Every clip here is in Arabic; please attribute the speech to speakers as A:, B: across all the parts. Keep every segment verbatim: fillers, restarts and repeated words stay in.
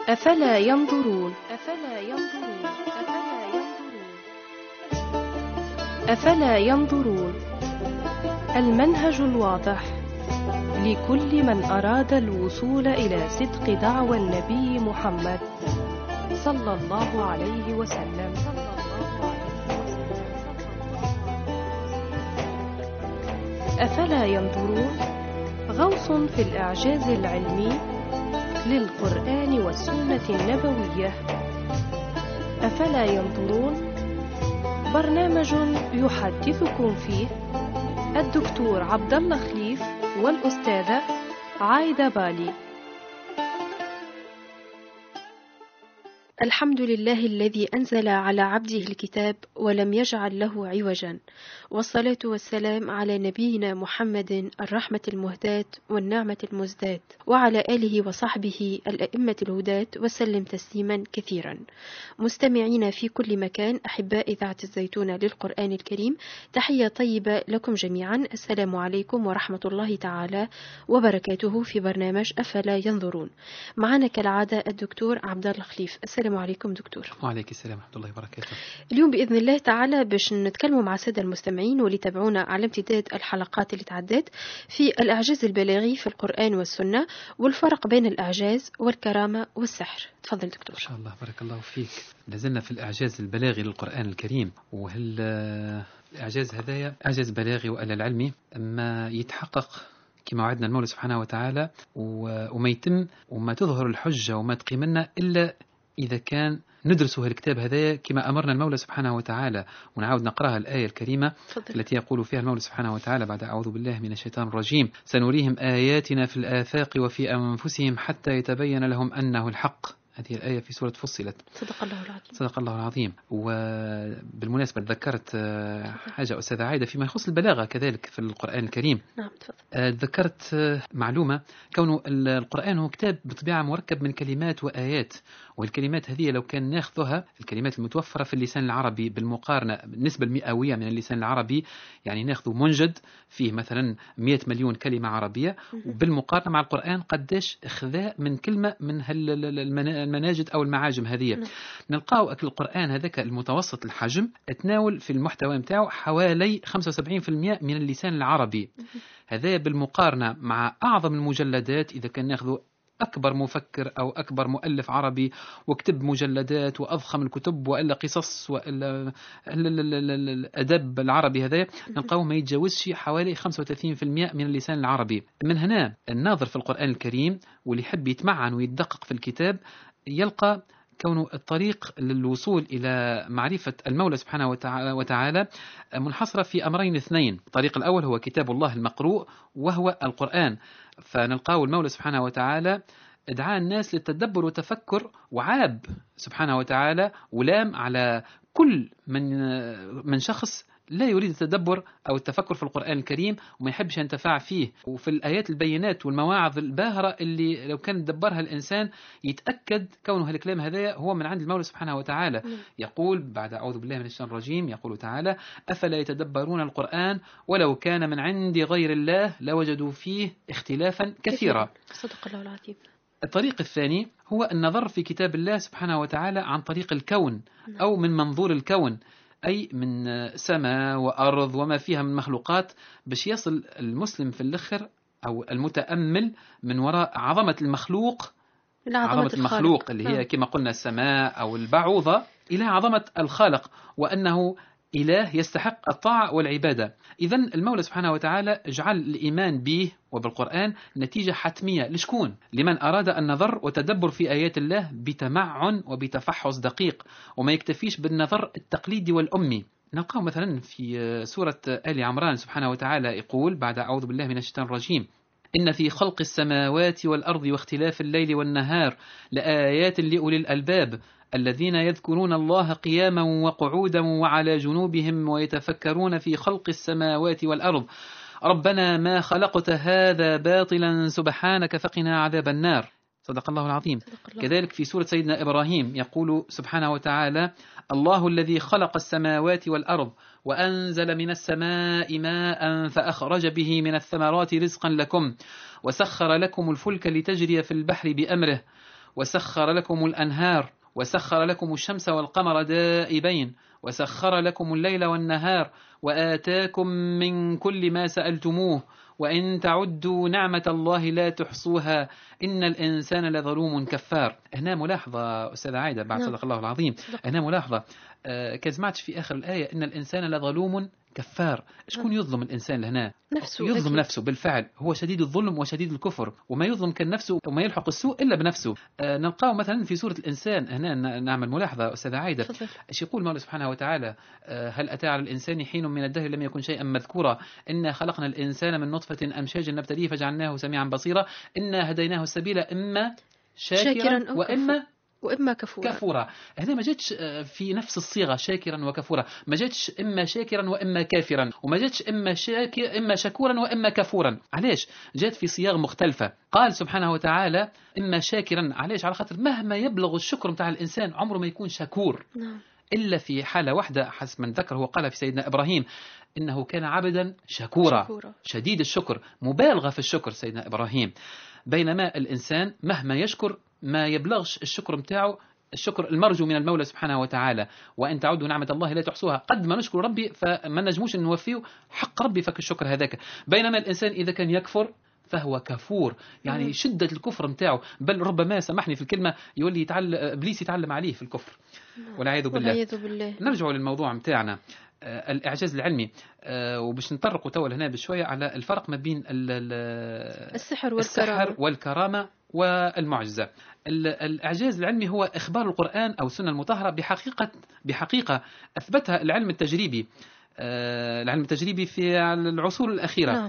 A: أفلا ينظرون أفلا ينظرون أفلا ينظرون أفلا ينظرون المنهج الواضح لكل من أراد الوصول إلى صدق دعوى النبي محمد صلى الله عليه وسلم. أفلا ينظرون غوص في الإعجاز العلمي للقرآن والسنة النبوية. أفلا ينظرون برنامج يحدثكم فيه الدكتور عبد الله خليف والأستاذة عايدة بالي. الحمد لله الذي أنزل على عبده الكتاب ولم يجعل له عوجا، والصلاة والسلام على نبينا محمد الرحمة المهداة والنعمة المزداة، وعلى آله وصحبه الأئمة الهداة، وسلم تسليما كثيرا. مستمعين في كل مكان، أحباء إذاعة الزيتون للقرآن الكريم، تحية طيبة لكم جميعا. السلام عليكم ورحمة الله تعالى وبركاته في برنامج أفلا ينظرون. معنا كالعادة الدكتور عبد الله خليف. السلام عليكم دكتور.
B: وعليك السلام ورحمة الله وبركاته.
A: اليوم بإذن الله تعالى باش نتكلموا مع السادة المستمعين واللي تابعونا على امتداد الحلقات اللي تعدت في الإعجاز البلاغي في القرآن والسنة، والفرق بين الإعجاز والكرامة والسحر. تفضل دكتور.
B: إن شاء الله، بارك الله فيك. لازلنا في الإعجاز البلاغي للقرآن الكريم، وهل الإعجاز هذايا إعجاز بلاغي وألا العلمي ما يتحقق كما وعدنا المولى سبحانه وتعالى، وما يتم وما تظهر الحجة وما تقيم لنا إلا إذا كان ندرسوا الكتاب هذا كما أمرنا المولى سبحانه وتعالى. ونعاود نقرأها الآية الكريمة فضل. التي يقول فيها المولى سبحانه وتعالى بعد أعوذ بالله من الشيطان الرجيم: سنريهم آياتنا في الآفاق وفي أنفسهم حتى يتبين لهم أنه الحق. هذه الآية في سورة فصلت.
A: صدق الله العظيم.
B: صدق الله العظيم. وبالمناسبة ذكرت حاجة أستاذة عايدة فيما يخص البلاغة كذلك في القرآن الكريم.
A: نعم تفضل.
B: ذكرت معلومة، كونه القرآن هو كتاب بطبيعة مركب من كلمات وآيات، والكلمات هذه لو كان ناخذها الكلمات المتوفرة في اللسان العربي بالمقارنة بالنسبة المئوية من اللسان العربي، يعني ناخذ منجد فيه مثلا مئة مليون كلمة عربية، وبالمقارنة مع القرآن قداش إخذاء من كلمة من المناجد أو المعاجم هذه. نلقاو أكل القرآن هذاك المتوسط الحجم تناول في المحتوى متاعه حوالي خمسة وسبعين بالمئة من اللسان العربي. هذا بالمقارنة مع أعظم المجلدات، إذا كان ناخذ أكبر مفكر أو أكبر مؤلف عربي وكتب مجلدات وأضخم الكتب وإلا قصص وإلا الأدب العربي هذا، نلقاو ما يتجاوزش حوالي خمسة وثلاثين بالمئة من اللسان العربي. من هنا الناظر في القرآن الكريم واللي يحب يتمعن ويدقق في الكتاب يلقى كونه الطريق للوصول إلى معرفة المولى سبحانه وتعالى منحصرة في أمرين اثنين. الطريق الأول هو كتاب الله المقروء وهو القرآن، فنلقاه المولى سبحانه وتعالى ادعى الناس للتدبر والتفكر، وعاب سبحانه وتعالى ولام على كل من من شخص لا يريد التدبر أو التفكر في القرآن الكريم وما يحبش ينتفع فيه. وفي الآيات البينات والمواعظ الباهرة اللي لو كان دبرها الإنسان يتأكد كونه الكلام هذا هو من عند المولى سبحانه وتعالى. يقول بعد أعوذ بالله من الشيطان الرجيم، يقول تعالى: أفلا يتدبرون القرآن ولو كان من عند غير الله لوجدوا فيه اختلافا كثيرا.
A: صدق الله العظيم.
B: الطريق الثاني هو النظر في كتاب الله سبحانه وتعالى عن طريق الكون أو من منظور الكون، أي من سماء وأرض وما فيها من مخلوقات، باش يصل المسلم في الآخر أو المتأمل من وراء عظمة المخلوق، عظمة المخلوق اللي هي كما قلنا السماء أو البعوضة، إلى عظمة الخالق وأنه إله يستحق الطاعة والعبادة. إذن المولى سبحانه وتعالى جعل الإيمان به وبالقرآن نتيجة حتمية لشكون؟ لمن أراد النظر وتدبر في آيات الله بتمعن وبتفحص دقيق، وما يكتفيش بالنظر التقليدي والأمي. نلقاه مثلا في سورة آل عمران سبحانه وتعالى يقول بعد أعوذ بالله من الشيطان الرجيم: إن في خلق السماوات والأرض واختلاف الليل والنهار لآيات لأولي الألباب الذين يذكرون الله قياما وقعودا وعلى جنوبهم ويتفكرون في خلق السماوات والأرض ربنا ما خلقت هذا باطلا سبحانك فقنا عذاب النار. صدق الله العظيم. كذلك في سورة سيدنا إبراهيم يقول سبحانه وتعالى: الله الذي خلق السماوات والأرض وأنزل من السماء ماء فأخرج به من الثمرات رزقا لكم وسخر لكم الفلك لتجري في البحر بأمره وسخر لكم الأنهار وسخر لكم الشمس والقمر دائبين وسخر لكم الليل والنهار وآتاكم من كل ما سألتموه وإن تعدوا نعمة الله لا تحصوها إن الإنسان لظلوم كفار. هنا ملاحظة أستاذ عايدة بعد صدق الله العظيم، هنا ملاحظة آه كزمعت في آخر الآية إن الإنسان لظلوم كفار. شكون يظلم الإنسان لهنا؟
A: نفسه،
B: يظلم
A: أكيد.
B: نفسه بالفعل، هو شديد الظلم وشديد الكفر، وما يظلم كان نفسه وما يلحق السوء إلا بنفسه. آه نلقاه مثلا في سورة الإنسان، هنا نعمل ملاحظة أستاذ عايدة. ايش يقول مولى سبحانه وتعالى؟ آه هل أتى على الإنسان حين من الدهر لم يكن شيئا مذكورا إنا خلقنا الإنسان من نطفة أمشاج نبتليه فجعلناه سميعا بصيرا إنا هديناه السبيل إما شاكرا,
A: شاكرا
B: وإما
A: وإما كفورا.
B: كفورا. هنا ما جاتش في نفس الصيغة شاكرا وكفورا، ما جاتش إما شاكرا وإما كافرا، وما جاتش إما شاكر إما شكورا وإما كفورا. علاش جات في صياغ مختلفة؟ قال سبحانه وتعالى إما شاكرا، علاش؟ على خاطر مهما يبلغ الشكر متاع الإنسان عمره ما يكون شكور.
A: نعم.
B: إلا في حالة واحدة حسب من ذكر، هو قال في سيدنا إبراهيم إنه كان عبدا شكورا, شكورا. شديد الشكر، مبالغة في الشكر سيدنا إبراهيم. بينما الإنسان مهما يشكر ما يبلغش الشكر متاعه الشكر المرجو من المولى سبحانه وتعالى. وإن تعودوا نعمة الله لا تحصوها. قد ما نشكر ربي فما نجموش نوفيه حق ربي فك الشكر هذاك. بينما الإنسان إذا كان يكفر فهو كفور، يعني مم. شدة الكفر متاعه، بل ربما سامحني في الكلمة يولي يتعلم إبليس يتعلم عليه في الكفر والعياذ بالله.
A: بالله.
B: نرجع للموضوع متاعنا آه الإعجاز العلمي، آه وباش نطرقوا توا هنا بشوية على الفرق ما بين
A: السحر والكرامة,
B: السحر والكرامة والمعجزة. الإعجاز العلمي هو إخبار القرآن أو السنة المطهرة بحقيقة بحقيقة أثبتها العلم التجريبي، آه العلم التجريبي في العصور الأخيرة. نعم.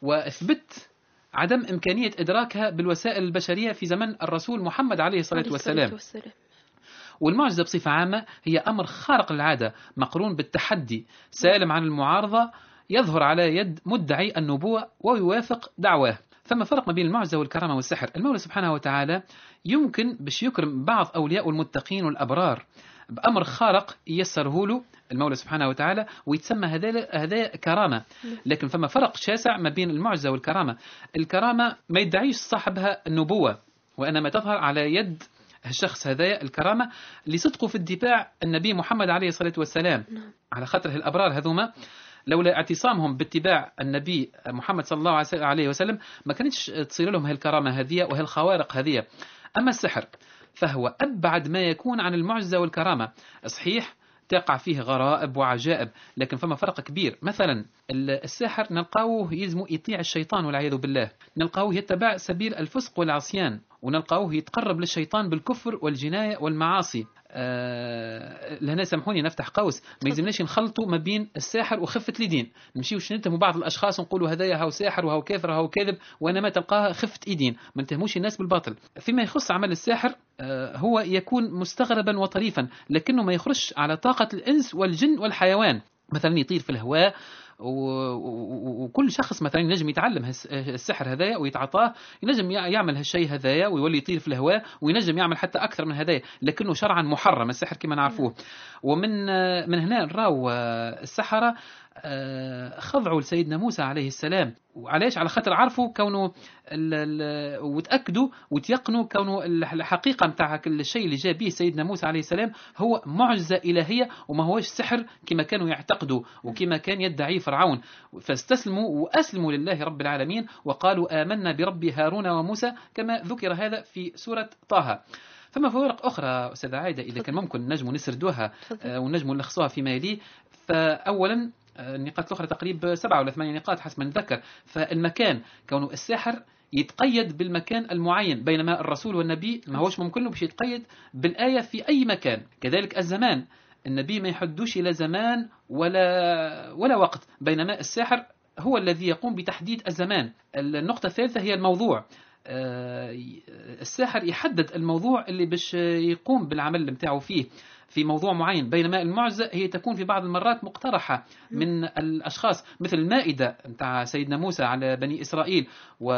B: وأثبت عدم إمكانية إدراكها بالوسائل البشرية في زمن الرسول محمد عليه الصلاة والسلام. والسلام. والمعجزة بصفة عامة هي أمر خارق للعادة مقرون بالتحدي سالم عن المعارضة يظهر على يد مدعي النبوة ويوافق دعواه. فما فرق ما بين المعجزة والكرامة والسحر؟ المولى سبحانه وتعالى يمكن باش يكرم بعض أولياء المتقين والأبرار بأمر خارق يسره له المولى سبحانه وتعالى ويتسمى هذا كرامة. لكن فما فرق شاسع ما بين المعجزة والكرامة. الكرامة ما يدعيش صاحبها النبوة، وإنما تظهر على يد الشخص هذا الكرامة لصدقه في اتباع النبي محمد عليه الصلاة والسلام. على خاطر الأبرار هذوما لولا اعتصامهم باتباع النبي محمد صلى الله عليه وسلم ما كانتش تصير لهم هالكرامة هذه وهالخوارق هذه. أما السحر فهو أبعد ما يكون عن المعجزة والكرامة. صحيح تقع فيه غرائب وعجائب، لكن فما فرق كبير. مثلا الساحر نلقاوه يلزم يطيع الشيطان والعياذ بالله، نلقاوه يتبع سبيل الفسق والعصيان، ونلقاوه يتقرب للشيطان بالكفر والجناية والمعاصي. أه لهنا سامحوني نفتح قوس، ما يلزمناش نخلطوا ما بين الساحر وخفة اليدين، نمشيو نتهموا بعض الأشخاص ونقولوا هذايا هاو ساحر وهاو كافر وهاو كاذب، وإنما تلقاها خفة ايدين، ما نتهموش الناس بالباطل. فيما يخص عمل الساحر أه هو يكون مستغربا وطريفا، لكنه ما يخرج على طاقة الإنس والجن والحيوان. مثلا يطير في الهواء، وكل شخص مثلا ينجم يتعلم السحر هذايا ويتعطاه، ينجم يعمل هالشيء هذايا ويولي يطير في الهواء، وينجم يعمل حتى أكثر من هذايا، لكنه شرعا محرم السحر كما نعرفوه. ومن من هنا نراو السحرة خضعوا لسيدنا موسى عليه السلام. وعلاش؟ على خاطر عرفوا كونه وتأكدوا وتيقنوا كونه الحقيقة متاع الشيء اللي جاء به سيدنا موسى عليه السلام هو معجزة إلهية وما هوش سحر كما كانوا يعتقدوا وكما كان يدعي فرعون. فاستسلموا وأسلموا لله رب العالمين وقالوا آمنا برب هارون وموسى كما ذكر هذا في سورة طه. فما فوارق أخرى أستاذ عايدة إذا كان ممكن نجم نسردوها ونجم نلخصوها فيما يلي. فأولا النقاط الأخرى تقريبا سبعة ولا ثمانية نقاط حسب ما نتذكر. فالمكان، كونه الساحر يتقيد بالمكان المعين، بينما الرسول والنبي ما هوش ممكن له باش يتقيد بالآية في أي مكان. كذلك الزمان، النبي ما يحدوش إلى زمان ولا ولا وقت، بينما الساحر هو الذي يقوم بتحديد الزمان. النقطة الثالثة هي الموضوع. الساحر يحدد الموضوع اللي باش يقوم بالعمل متاعه فيه في موضوع معين، بينما المعجزة هي تكون في بعض المرات مقترحة من الأشخاص، مثل المائدة متاع سيدنا موسى على بني إسرائيل،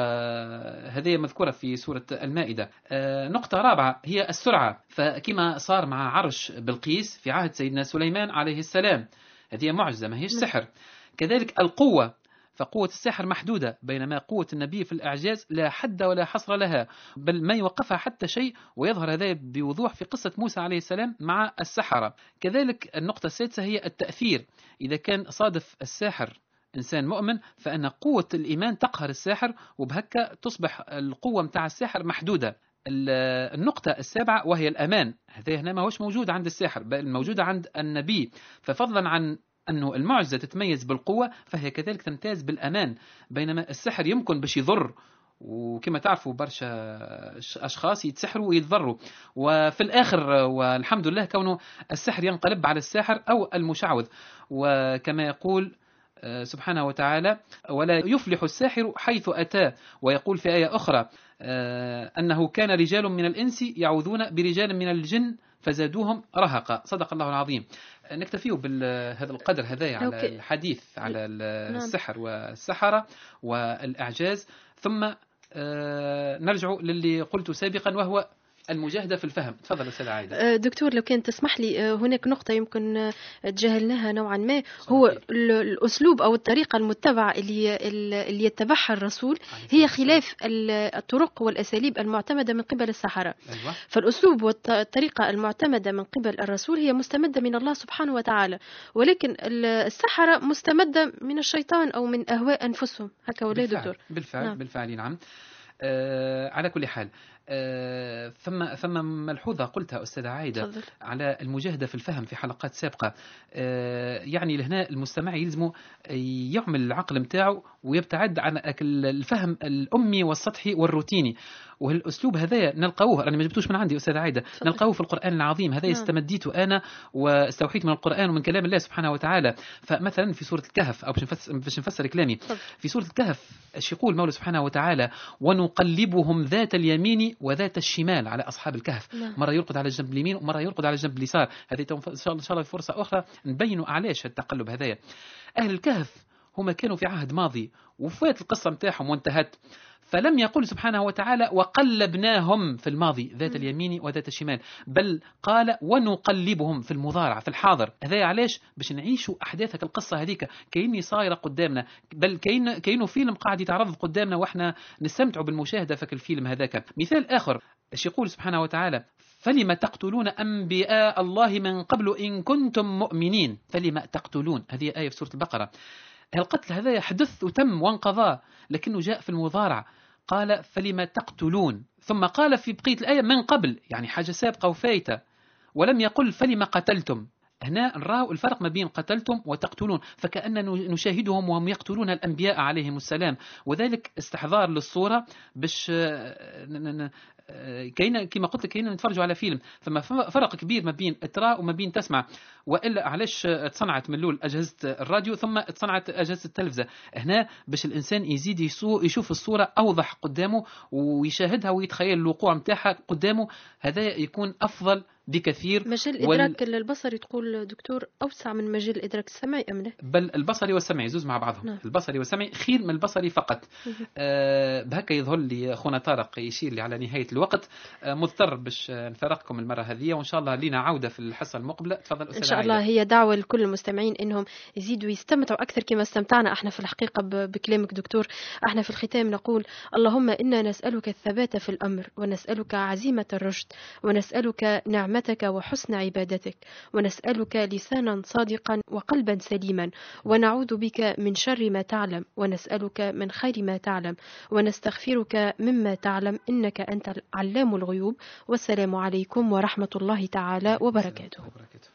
B: وهذه مذكورة في سورة المائدة. نقطة رابعة هي السرعة، فكما صار مع عرش بلقيس في عهد سيدنا سليمان عليه السلام، هذه معجزة ما هيش سحر. كذلك القوة، فقوة الساحر محدودة، بينما قوة النبي في الإعجاز لا حد ولا حصر لها، بل ما يوقفها حتى شيء. ويظهر هذا بوضوح في قصة موسى عليه السلام مع السحرة. كذلك النقطة السادسة هي التأثير. إذا كان صادف الساحر إنسان مؤمن فإن قوة الإيمان تقهر الساحر، وبهكا تصبح القوة متاع الساحر محدودة. النقطة السابعة وهي الأمان، هذا هنا ما هوش موجود عند الساحر بل موجودة عند النبي. ففضلا عن أنه المعجزة تتميز بالقوة فهي كذلك تمتاز بالأمان، بينما السحر يمكن باش يضر، وكما تعرفوا برشا أشخاص يتسحروا ويتضروا، وفي الآخر والحمد لله كونه السحر ينقلب على الساحر أو المشعوذ. وكما يقول سبحانه وتعالى: ولا يفلح الساحر حيث أتى. ويقول في آية أخرى أنه كان رجال من الإنس يعوذون برجال من الجن فزادوهم رهقا. صدق الله العظيم. نكتفيه بهذا القدر هذا على الحديث على السحر والسحرة والإعجاز، ثم نرجع للي قلت سابقا وهو المجاهدة في الفهم. تفضل أستاذ عايدة.
A: دكتور لو كان تسمح لي، هناك نقطة يمكن تجاهلناها نوعا ما، هو الأسلوب أو الطريقة المتبعة اللي اللي يتبعها الرسول هي خلاف الطرق والأساليب المعتمدة من قبل السحرة.
B: أيوة.
A: فالأسلوب والطريقة المعتمدة من قبل الرسول هي مستمدة من الله سبحانه وتعالى، ولكن السحرة مستمدة من الشيطان أو من أهواء أنفسهم. هكا ولا دكتور؟
B: بالفعل نعم. بالفعل نعم. آه على كل حال آه ثم ثم ملحوظة قلتها أستاذة عايدة
A: فضل.
B: على المجاهدة في الفهم في حلقات سابقة. آه يعني لهنا المستمع يلزم يعمل العقل متاعه ويبتعد عن الفهم الأمي والسطحي والروتيني. والأسلوب هذا نلقوه، أنا ما جبتوش من عندي أستاذ عايدة، فضل. نلقوه في القرآن العظيم. هذا استمديته أنا واستوحيت من القرآن ومن كلام الله سبحانه وتعالى. فمثلا في سورة الكهف، أو باش نفسر كلامي، فضل. في سورة الكهف ايش يقول مولى سبحانه وتعالى: ونقلبهم ذات اليمين وذات الشمال على أصحاب الكهف. نعم. مرة يرقد على الجنب اليمين ومرة يرقد على الجنب اليسار. هذه إن شاء الله في فرصة أخرى نبينوا علاش التقلب هذايا. أهل الكهف هم كانوا في عهد ماضي وفات القصة متاعهم وانتهت، فلم يقل سبحانه وتعالى وقلبناهم في الماضي ذات اليمين وذات الشمال، بل قال ونقلبهم في المضارع في الحاضر. هذا علاش باش نعيشوا أحداثك القصة هذيك كأني صايرة قدامنا، بل كأن كأنه فيلم قاعد يتعرض قدامنا وإحنا نستمتعوا بالمشاهدة فك الفيلم هذاك. مثال آخر ايش يقول سبحانه وتعالى: فلما تقتلون أنبياء الله من قبل إن كنتم مؤمنين. فلما تقتلون، هذه آية في سورة البقرة. القتل هذا يحدث وتم وانقضى، لكنه جاء في المضارع، قال فلما تقتلون، ثم قال في بقية الآية من قبل، يعني حاجة سابقة وفايتة، ولم يقل فلما قتلتم. هنا نرى الفرق ما بين قتلتم وتقتلون، فكأننا نشاهدهم وهم يقتلون الأنبياء عليهم السلام، وذلك استحضار للصورة باش كاين كما قلت كاين نتفرجوا على فيلم. ثم فرق كبير ما بين ترى وما بين تسمع. والا علاش تصنعت من الاول اجهزه الراديو ثم تصنعت اجهزه التلفزه؟ هنا باش الانسان يزيد يشوف الصوره اوضح قدامه ويشاهدها ويتخيل الوقوع نتاعها قدامه، هذا يكون افضل بكثير.
A: مجال الإدراك وال... البصري تقول دكتور أوسع من مجال الإدراك السمعي أم لا؟
B: بل البصري والسمعي زوز مع بعضهم. نعم. البصري والسمعي خير من البصري فقط. آه بهكا يظهر لي أخونا طارق يشير لي على نهاية الوقت. آه مضطر باش نفارقكم المرة هذه، وإن شاء الله لينا عودة في الحصة المقبلة. تفضل أستاذ.
A: إن شاء الله عايدة. هي دعوة لكل المستمعين إنهم يزيدوا يستمتعوا أكثر كما استمتعنا احنا في الحقيقة بكلامك دكتور. احنا في الختام نقول اللهم إنا نسألك الثبات في الأمر، ونسألك عزيمة الرشد، ونسألك نعمتك وحسن عبادتك، ونسألك لسانا صادقا وقلبا سليما، ونعوذ بك من شر ما تعلم، ونسألك من خير ما تعلم، ونستغفرك مما تعلم، إنك أنت العلام الغيوب. والسلام عليكم ورحمة الله تعالى وبركاته.